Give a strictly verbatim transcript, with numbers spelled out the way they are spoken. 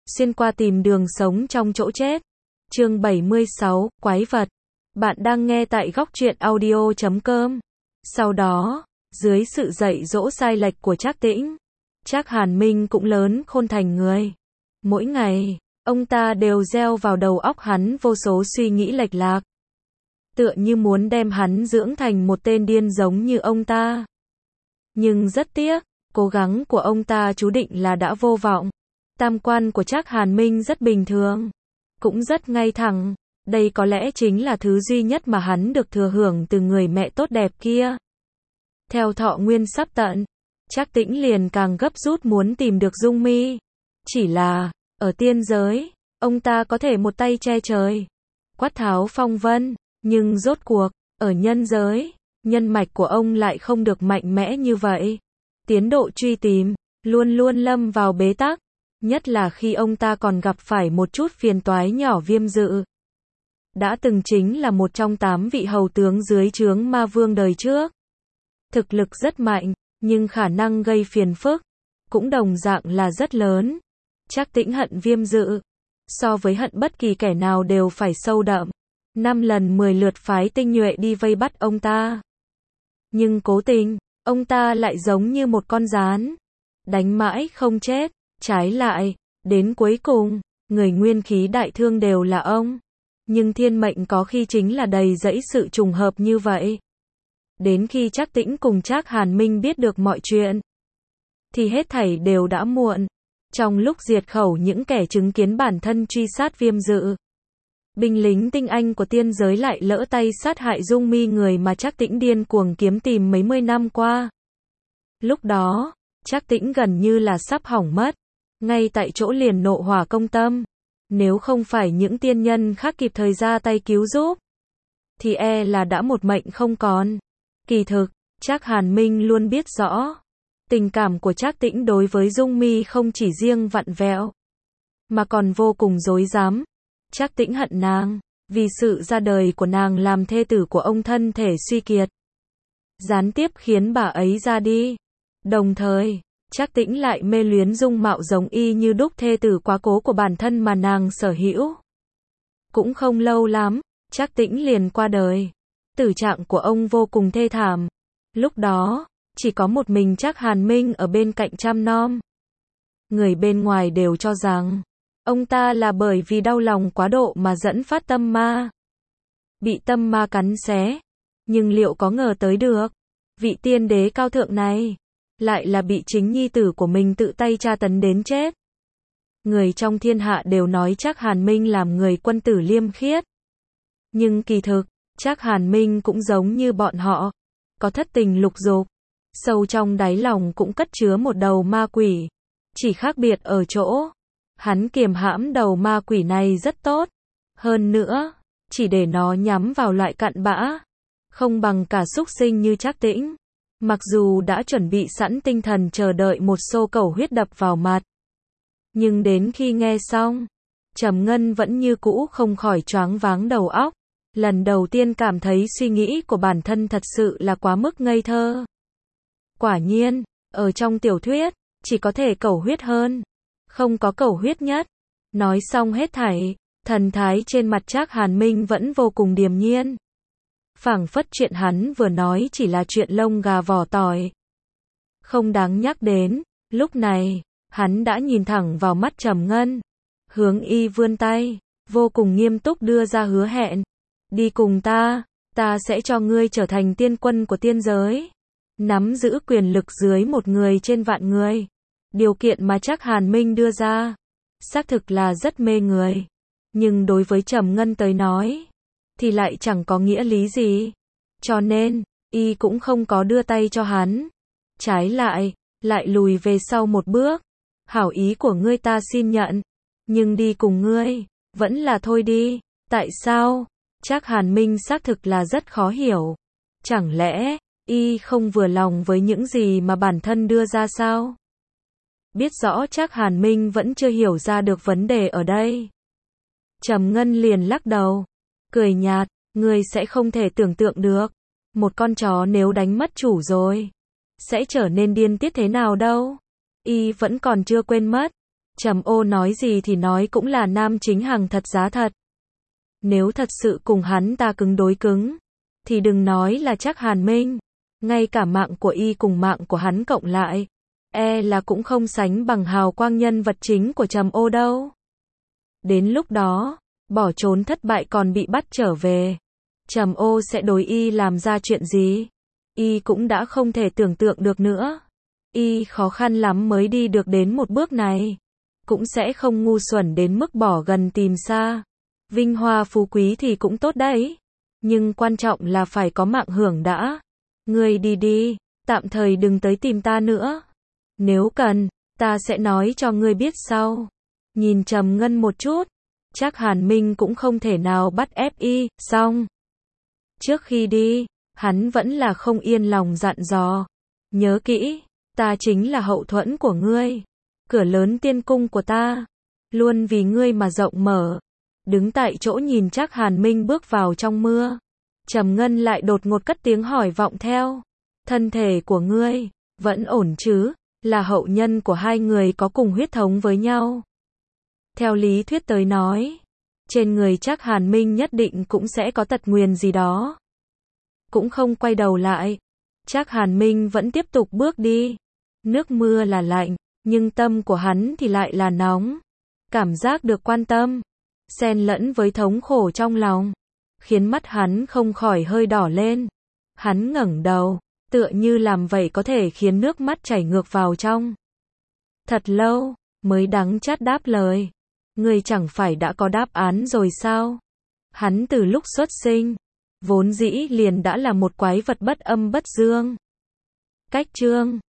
xuyên qua tìm đường sống trong chỗ chết. Chương bảy mươi sáu, Quái vật. Bạn đang nghe tại góc truyện audio chấm com. Sau đó, dưới sự dạy dỗ sai lệch của Trác Tĩnh, Trác Hàn Minh cũng lớn khôn thành người. Mỗi ngày, ông ta đều gieo vào đầu óc hắn vô số suy nghĩ lệch lạc. Tựa như muốn đem hắn dưỡng thành một tên điên giống như ông ta. Nhưng rất tiếc, cố gắng của ông ta chú định là đã vô vọng. Tam quan của Trác Hàn Minh rất bình thường, cũng rất ngay thẳng. Đây có lẽ chính là thứ duy nhất mà hắn được thừa hưởng từ người mẹ tốt đẹp kia. Theo thọ nguyên sắp tận, Trác Tĩnh liền càng gấp rút muốn tìm được Dung Mi. Chỉ là, ở tiên giới, ông ta có thể một tay che trời, quát tháo phong vân, nhưng rốt cuộc, ở nhân giới, nhân mạch của ông lại không được mạnh mẽ như vậy. Tiến độ truy tìm, luôn luôn lâm vào bế tắc, nhất là khi ông ta còn gặp phải một chút phiền toái nhỏ Viêm Dự. Đã từng chính là một trong tám vị hầu tướng dưới trướng ma vương đời trước. Thực lực rất mạnh, nhưng khả năng gây phiền phức cũng đồng dạng là rất lớn. Trác Tĩnh hận Viêm Dự, so với hận bất kỳ kẻ nào đều phải sâu đậm. Năm lần mười lượt phái tinh nhuệ đi vây bắt ông ta. Nhưng cố tình, ông ta lại giống như một con gián, đánh mãi không chết. Trái lại, đến cuối cùng, người nguyên khí đại thương đều là ông. Nhưng thiên mệnh có khi chính là đầy dẫy sự trùng hợp như vậy. Đến khi Trác Tĩnh cùng Trác Hàn Minh biết được mọi chuyện, thì hết thảy đều đã muộn. Trong lúc diệt khẩu những kẻ chứng kiến bản thân truy sát Viêm Dự, binh lính tinh anh của tiên giới lại lỡ tay sát hại Dung Mi, người mà Trác Tĩnh điên cuồng kiếm tìm mấy mươi năm qua. Lúc đó, Trác Tĩnh gần như là sắp hỏng mất, ngay tại chỗ liền nộ hỏa công tâm. Nếu không phải những tiên nhân khác kịp thời ra tay cứu giúp, thì e là đã một mệnh không còn. Kỳ thực, Trác Hàn Minh luôn biết rõ, tình cảm của Trác Tĩnh đối với Dung Mi không chỉ riêng vặn vẹo, mà còn vô cùng dối dám. Trác Tĩnh hận nàng, vì sự ra đời của nàng làm thê tử của ông thân thể suy kiệt, gián tiếp khiến bà ấy ra đi. Đồng thời, Trác Tĩnh lại mê luyến dung mạo giống y như đúc thê tử quá cố của bản thân mà nàng sở hữu. Cũng không lâu lắm, Trác Tĩnh liền qua đời. Tử trạng của ông vô cùng thê thảm. Lúc đó, chỉ có một mình Trác Hàn Minh ở bên cạnh chăm nom. Người bên ngoài đều cho rằng, ông ta là bởi vì đau lòng quá độ mà dẫn phát tâm ma. Bị tâm ma cắn xé. Nhưng liệu có ngờ tới được, vị tiên đế cao thượng này lại là bị chính nhi tử của mình tự tay tra tấn đến chết. Người trong thiên hạ đều nói Trác Hàn Minh làm người quân tử liêm khiết. Nhưng kỳ thực, Trác Hàn Minh cũng giống như bọn họ, có thất tình lục dục, sâu trong đáy lòng cũng cất chứa một đầu ma quỷ. Chỉ khác biệt ở chỗ, hắn kiềm hãm đầu ma quỷ này rất tốt. Hơn nữa, chỉ để nó nhắm vào loại cặn bã, không bằng cả súc sinh như Trác Tĩnh. Mặc dù đã chuẩn bị sẵn tinh thần chờ đợi một xô cầu huyết đập vào mặt, nhưng đến khi nghe xong, Trầm Ngân vẫn như cũ không khỏi choáng váng đầu óc. Lần đầu tiên cảm thấy suy nghĩ của bản thân thật sự là quá mức ngây thơ. Quả nhiên, ở trong tiểu thuyết, chỉ có thể cầu huyết hơn, không có cầu huyết nhất. Nói xong hết thảy, thần thái trên mặt Trác Hàn Minh vẫn vô cùng điềm nhiên. Phảng phất chuyện hắn vừa nói chỉ là chuyện lông gà vỏ tỏi, không đáng nhắc đến. Lúc này, hắn đã nhìn thẳng vào mắt Trầm Ngân, hướng y vươn tay, vô cùng nghiêm túc đưa ra hứa hẹn. Đi cùng ta, ta sẽ cho ngươi trở thành tiên quân của tiên giới, nắm giữ quyền lực dưới một người trên vạn người. Điều kiện mà Trác Hàn Minh đưa ra, xác thực là rất mê người. Nhưng đối với Trầm Ngân tới nói, thì lại chẳng có nghĩa lý gì. Cho nên, y cũng không có đưa tay cho hắn. Trái lại, lại lùi về sau một bước. Hảo ý của ngươi ta xin nhận, nhưng đi cùng ngươi, vẫn là thôi đi. Tại sao? Trác Hàn Minh xác thực là rất khó hiểu. Chẳng lẽ, y không vừa lòng với những gì mà bản thân đưa ra sao? Biết rõ Trác Hàn Minh vẫn chưa hiểu ra được vấn đề ở đây. Trầm Ngân liền lắc đầu, cười nhạt, ngươi sẽ không thể tưởng tượng được, một con chó nếu đánh mất chủ rồi, sẽ trở nên điên tiết thế nào đâu. Y vẫn còn chưa quên mất, Trầm Ô nói gì thì nói cũng là nam chính hàng thật giá thật. Nếu thật sự cùng hắn ta cứng đối cứng, thì đừng nói là Trác Hàn Minh, ngay cả mạng của y cùng mạng của hắn cộng lại, e là cũng không sánh bằng hào quang nhân vật chính của Trầm Ô đâu. Đến lúc đó, bỏ trốn thất bại còn bị bắt trở về, Trầm Ô sẽ đối y làm ra chuyện gì? Y cũng đã không thể tưởng tượng được nữa. Y khó khăn lắm mới đi được đến một bước này, cũng sẽ không ngu xuẩn đến mức bỏ gần tìm xa. Vinh hoa phú quý thì cũng tốt đấy, nhưng quan trọng là phải có mạng hưởng đã. Ngươi đi đi, tạm thời đừng tới tìm ta nữa. Nếu cần, ta sẽ nói cho ngươi biết sau. Nhìn Trầm Ngân một chút, Trác Hàn Minh cũng không thể nào bắt ép y, xong. Trước khi đi, hắn vẫn là không yên lòng dặn dò. Nhớ kỹ, ta chính là hậu thuẫn của ngươi. Cửa lớn tiên cung của ta, luôn vì ngươi mà rộng mở. Đứng tại chỗ nhìn Trác Hàn Minh bước vào trong mưa. Trầm Ngân lại đột ngột cất tiếng hỏi vọng theo. Thân thể của ngươi, vẫn ổn chứ? Là hậu nhân của hai người có cùng huyết thống với nhau. Theo lý thuyết tới nói, trên người Trác Hàn Minh nhất định cũng sẽ có tật nguyền gì đó. Cũng không quay đầu lại, Trác Hàn Minh vẫn tiếp tục bước đi. Nước mưa là lạnh, nhưng tâm của hắn thì lại là nóng. Cảm giác được quan tâm, xen lẫn với thống khổ trong lòng, khiến mắt hắn không khỏi hơi đỏ lên. Hắn ngẩng đầu, tựa như làm vậy có thể khiến nước mắt chảy ngược vào trong. Thật lâu, mới đắng chát đáp lời. Ngươi chẳng phải đã có đáp án rồi sao? Hắn từ lúc xuất sinh, vốn dĩ liền đã là một quái vật bất âm bất dương. Cách chương